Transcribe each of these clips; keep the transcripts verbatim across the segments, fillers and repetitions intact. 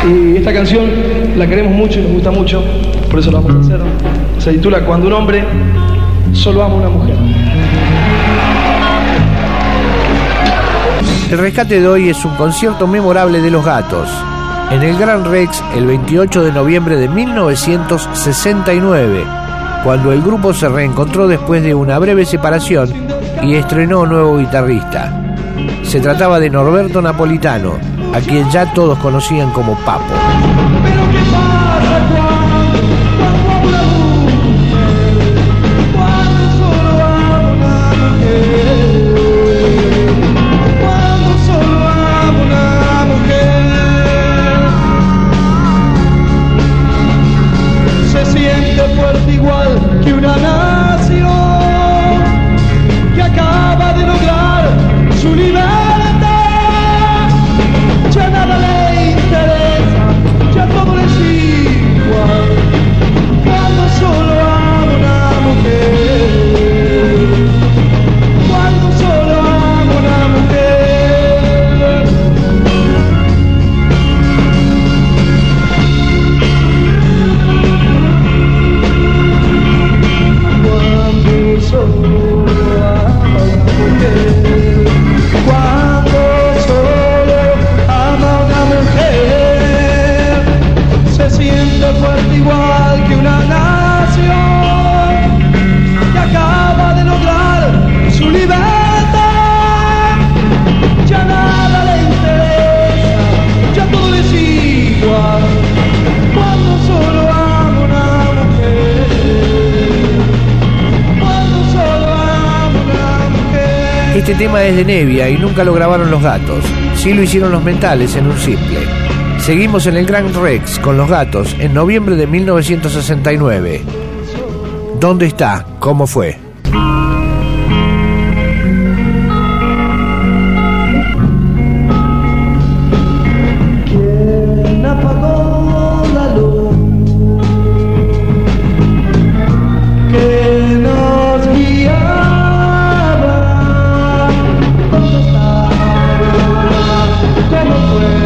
Y esta canción la queremos mucho y nos gusta mucho, por eso la vamos a hacer. Se titula Cuando un hombre solo ama a una mujer. El rescate de hoy es un concierto memorable de Los Gatos, en el Gran Rex el veintiocho de noviembre de mil novecientos sesenta y nueve, cuando el grupo se reencontró después de una breve separación y estrenó un nuevo guitarrista. Se trataba de Norberto Napolitano, a quien ya todos conocían como Papo. Pero ¿qué pasa cuando, cuando una mujer, cuando solo amo una mujer, cuando solo amo una mujer, se siente fuerte igual que una nación que acaba de lograr su libertad? Ya nada le interesa, ya todo le es igual, cuando solo amo una mujer, cuando solo amo una mujer. Cuando solo amo una mujer, cuando se siente fuerte igual que una nación que acaba de lograr su libertad. Ya nada le interesa, ya todo le es igual, cuando solo amo una mujer, cuando solo amo una mujer. Este tema es de Nevia y nunca lo grabaron Los Gatos, sí lo hicieron Los Mentales en un simple. Seguimos en el Gran Rex con Los Gatos en noviembre de mil novecientos sesenta y nueve. ¿Dónde está? ¿Cómo fue? ¿Quién apagó la luz que nos guiaba? ¿Dónde está? ¿Cómo fue?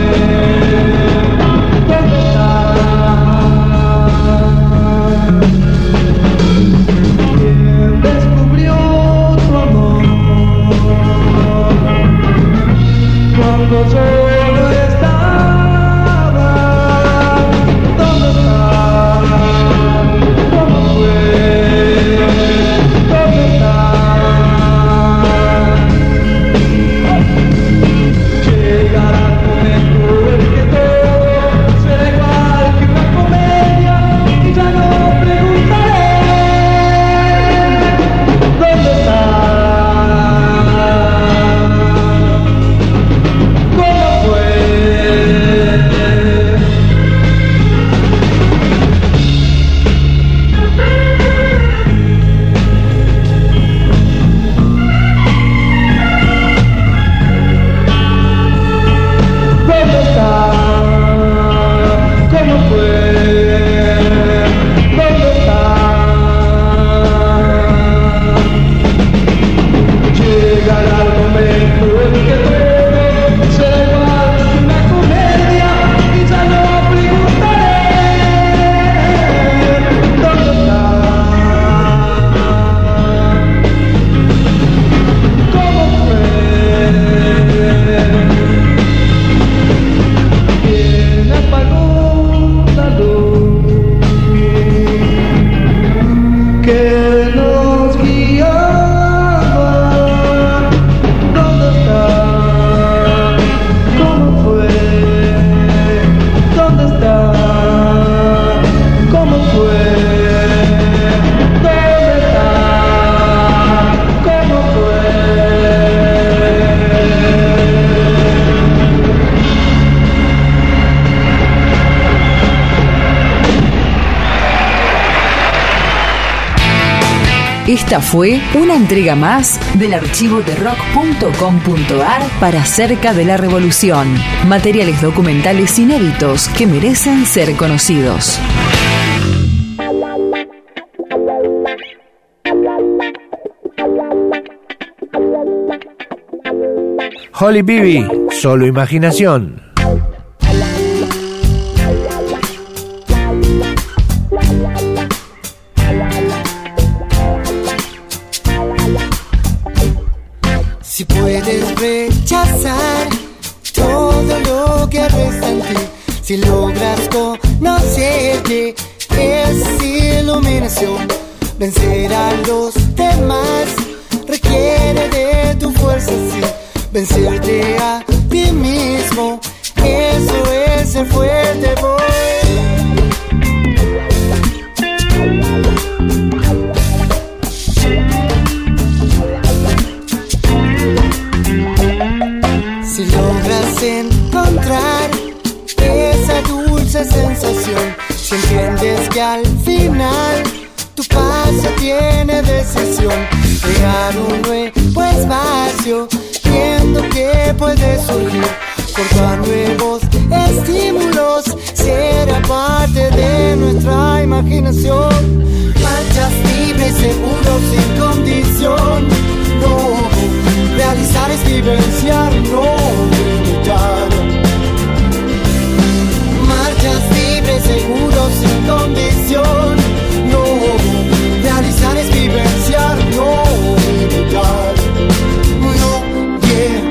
Esta fue una entrega más del archivo de rock punto com punto ar para Cerca de la Revolución. Materiales documentales inéditos que merecen ser conocidos. Holly Bibi, solo imaginación. rechazar todo lo que resta en ti. Si logras conocerte, es iluminación. Vencer a los demás requiere de tu fuerza, sí. Vencerte a ti mismo, eso es ser fuerte, boy. Si logras encontrar esa dulce sensación, si entiendes que al final tu paso tiene decisión, crear un nuevo espacio, viendo que puede surgir, cortar nuevos estímulos, será parte de nuestra imaginación. Marchas libres, seguros, sin condición. No, realizar es vivenciar, no limitar. Marchas libres, seguros, sin condición. No, realizar es vivenciar, no limitar. No, yeah.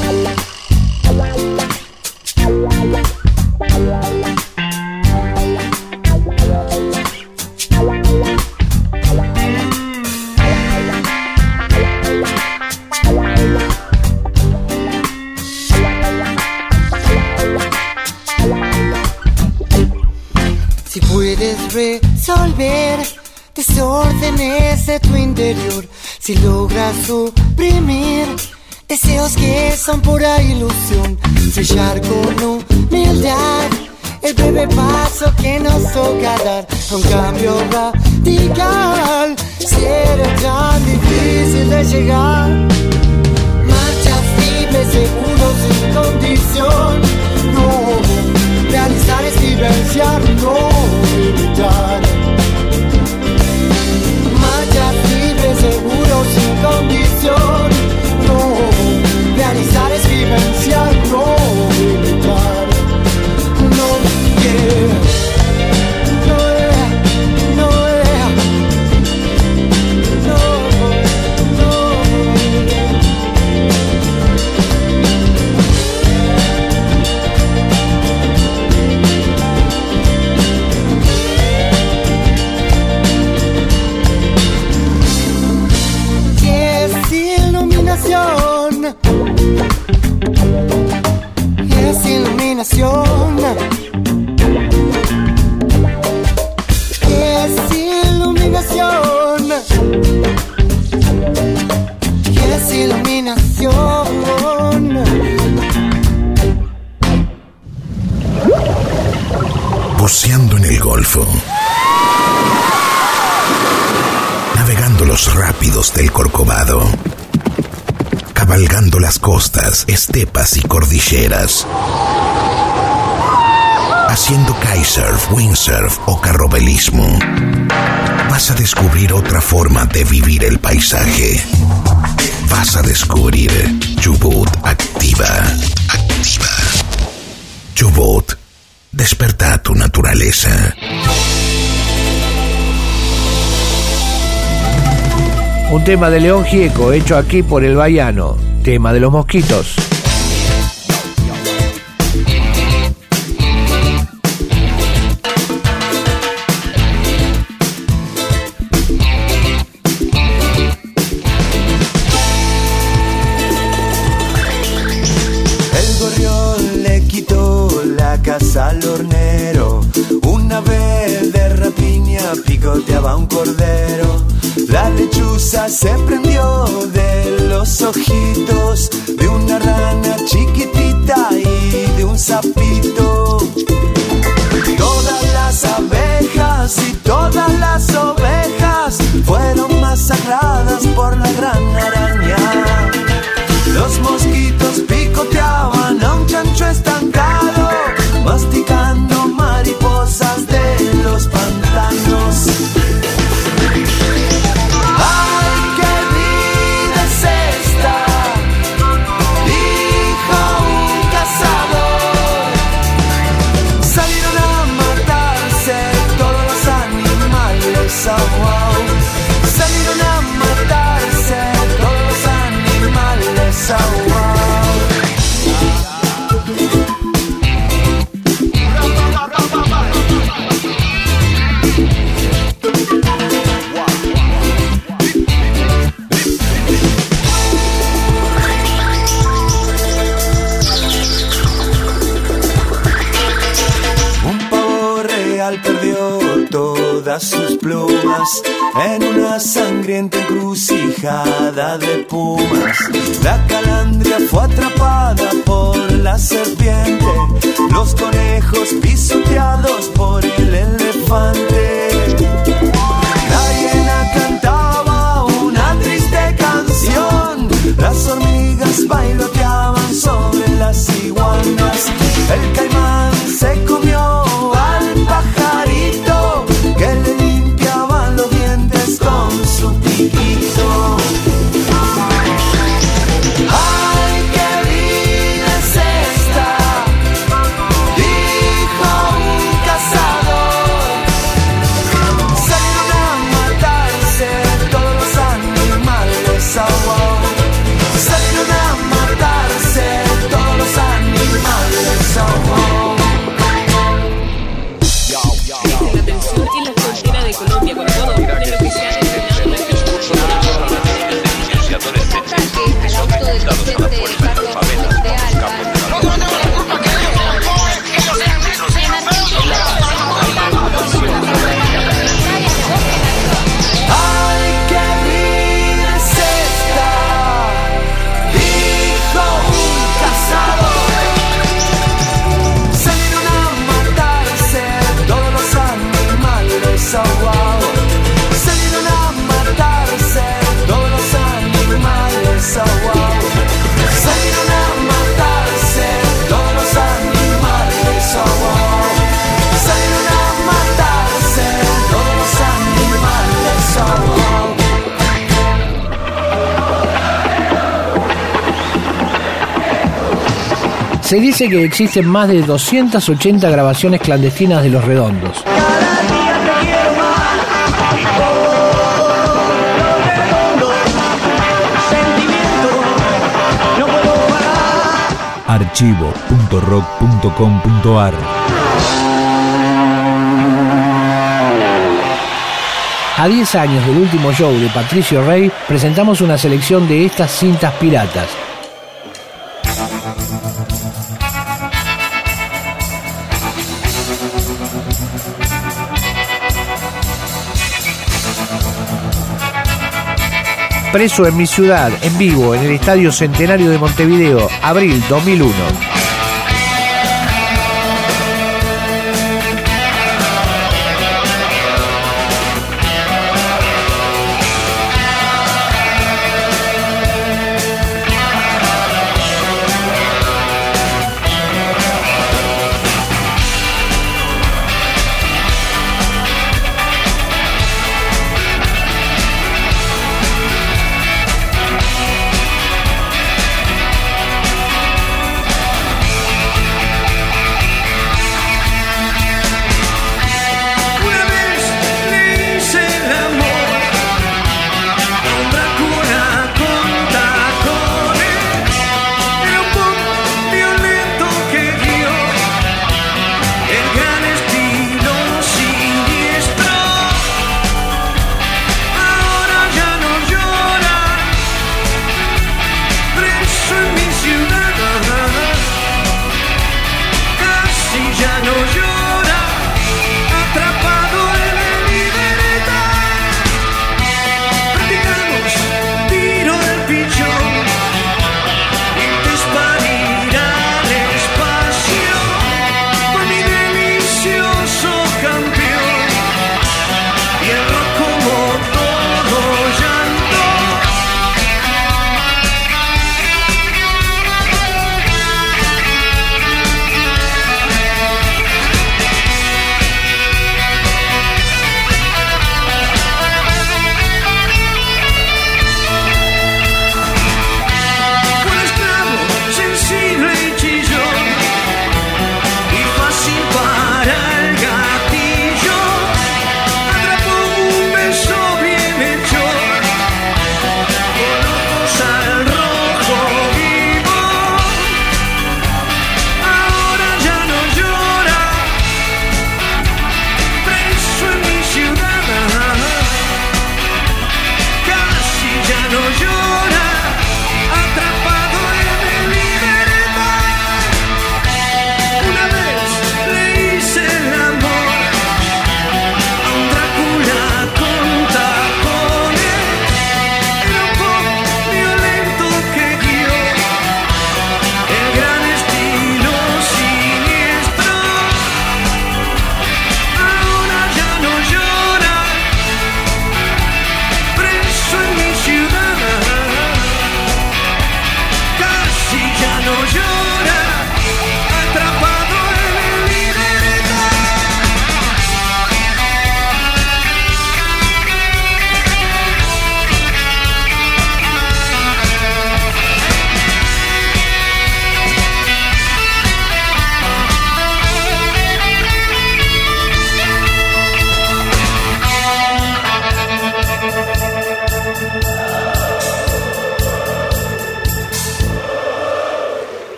Si puedes resolver desórdenes de tu interior, si logras suprimir deseos que son pura ilusión, sellar con humildad el breve paso que nos toca dar a un cambio radical, será tan difícil de llegar. Marchas libres, seguros, sin condición. No, realizar es vivenciar, no limitar. Marchas libres, seguros, sin condición. No, realizar es vivenciar, no limitar. No, yeah. No, yeah. No, yeah. No, no. Es iluminación. Es iluminación. Es iluminación. Es iluminación. Buceando en el Golfo, navegando los rápidos del Corcovado, cabalgando las costas, estepas y cordilleras, haciendo kitesurf, windsurf o carrobelismo, vas a descubrir otra forma de vivir el paisaje. Vas a descubrir Chubut Activa. Activa. Chubut. Desperta tu naturaleza. Un tema de León Gieco, hecho aquí por el Baiano. Tema de los mosquitos. El gorrión le quitó la casa al hornero. Una vez de rapiña picoteaba un cordero. La lechuza se prendió de los ojitos de una rana chiquitita y de un sapito. Todas las abejas y todas las ovejas fueron masacradas por la gran araña. Los mosquitos picoteaban a un chancho estancado, masticando mariposas de los pantanos. Cazador todas sus plumas en una sangrienta encrucijada de pumas. La calandria fue atrapada por la serpiente, los conejos pisoteados por el elefante. La hiena cantaba una triste canción, las hormigas bailoteaban sobre las iguanas. El caimán se comió al pajarito que le limpiaban los dientes con su piquito. ¡Ay, qué vida es esta!, dijo un cazador. Salieron a matarse todos los animales, oh, salieron a matarse todos los animales, oh. La tensión en la frontera de Colombia con Ecuador, de lo que se ha denominado el discurso de los ataques al auto del docente Carlos Monte Alba. ¡Ay, qué vida es esta!, dijo un cazador. Salieron a matarse todos los animales, oh, wow. Salieron a matarse todos los animales, oh, wow. Salieron a matarse todos los animales, oh, wow. Salieron a matarse todos los animales, oh, wow. Se dice que existen más de doscientas ochenta grabaciones clandestinas de Los Redondos. archivo punto rock punto com punto ar. A diez años del último show de Patricio Rey, presentamos una selección de estas cintas piratas. Preso en mi ciudad, en vivo, en el Estadio Centenario de Montevideo, abril dos mil uno.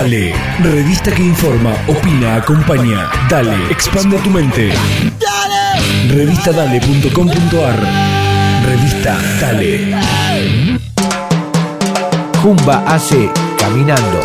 Dale, revista que informa, opina, acompaña. Dale, expande tu mente. Dale. revista dale punto com punto ar. Revista Dale. Jumba hace Caminando.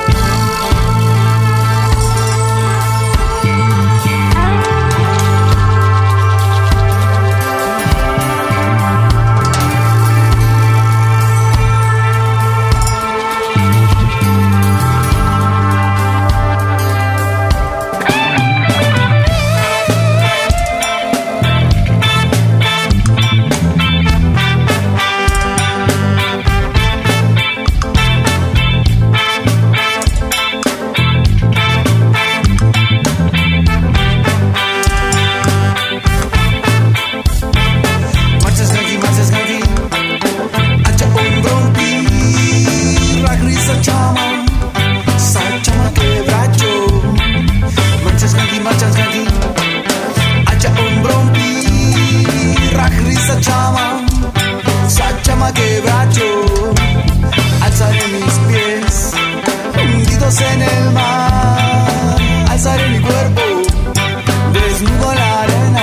En el mar, alzaré mi cuerpo, desnudo en la arena.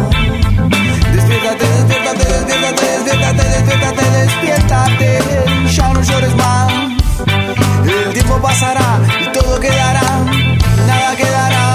Despiértate, despiértate, despiértate, despiértate, despiértate, despiértate. Ya no llores más. El tiempo pasará y todo quedará, nada quedará.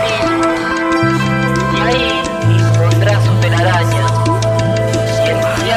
Y ahí pondrá su telaraña. Y el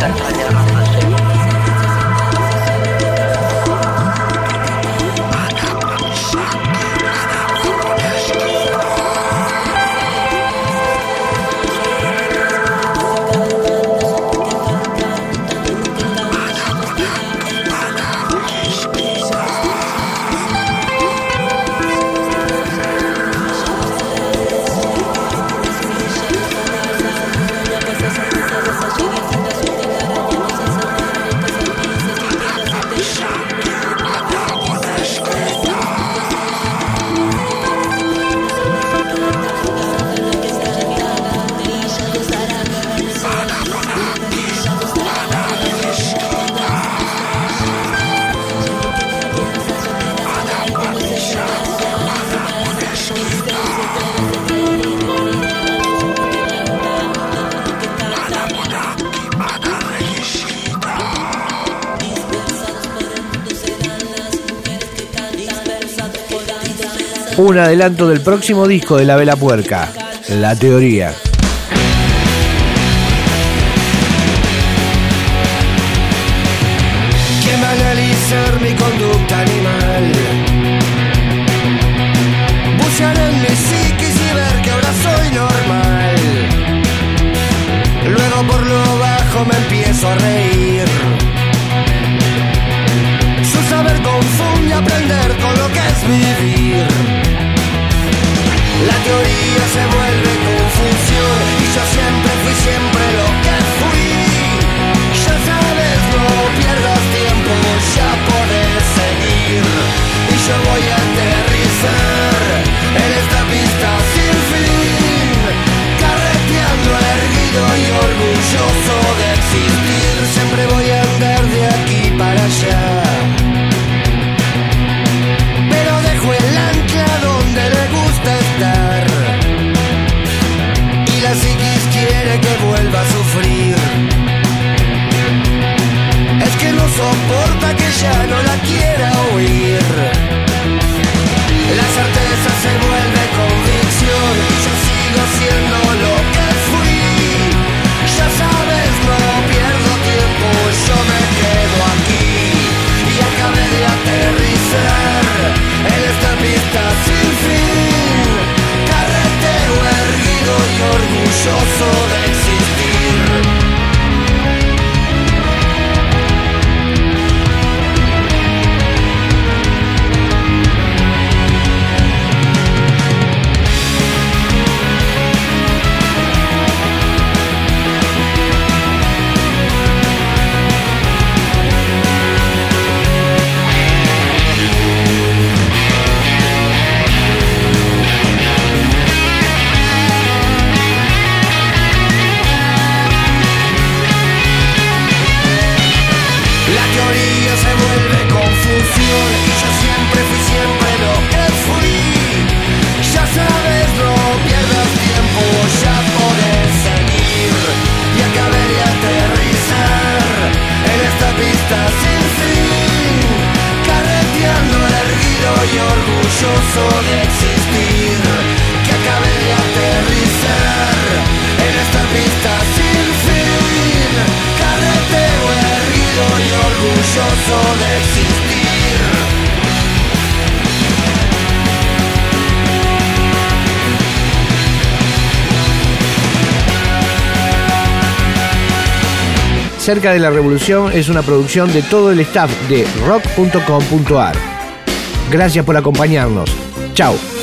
Un adelanto del próximo disco de La Vela Puerca, La Teoría. ¿Quién va a analizar mi conducta animal? Bucear en mi psiquis y ver que ahora soy normal. Luego por lo bajo me empiezo a reír. Su saber confunde aprender con lo que es vivir. La teoría se vuelve confusión y yo siempre fui siempre lo que fui. Ya sabes, no pierdas tiempo, ya podés seguir. Y yo voy a aterrizar en esta pista sin fin, carreteando erguido y orgulloso de existir. Siempre voy a andar de aquí para allá, pero dejo el ancla donde le gusta estar. Y la psiquis quiere que vuelva a sufrir. Es que no soporta que ya no la quiera oír. La certeza se vuelve convicción y yo sigo siendo lo que fui. Ya sabes, no pierdo tiempo, yo me quedo aquí. Y acabé de aterrizar en esta pista sin fin, carretero erguido y orgulloso de existir. Orgulloso de existir, que acabé de aterrizar en esta pista sin fin, carretero erguido y orgulloso de existir. Cerca de la Revolución es una producción de todo el staff de rock punto com punto ar. Gracias por acompañarnos. Chao.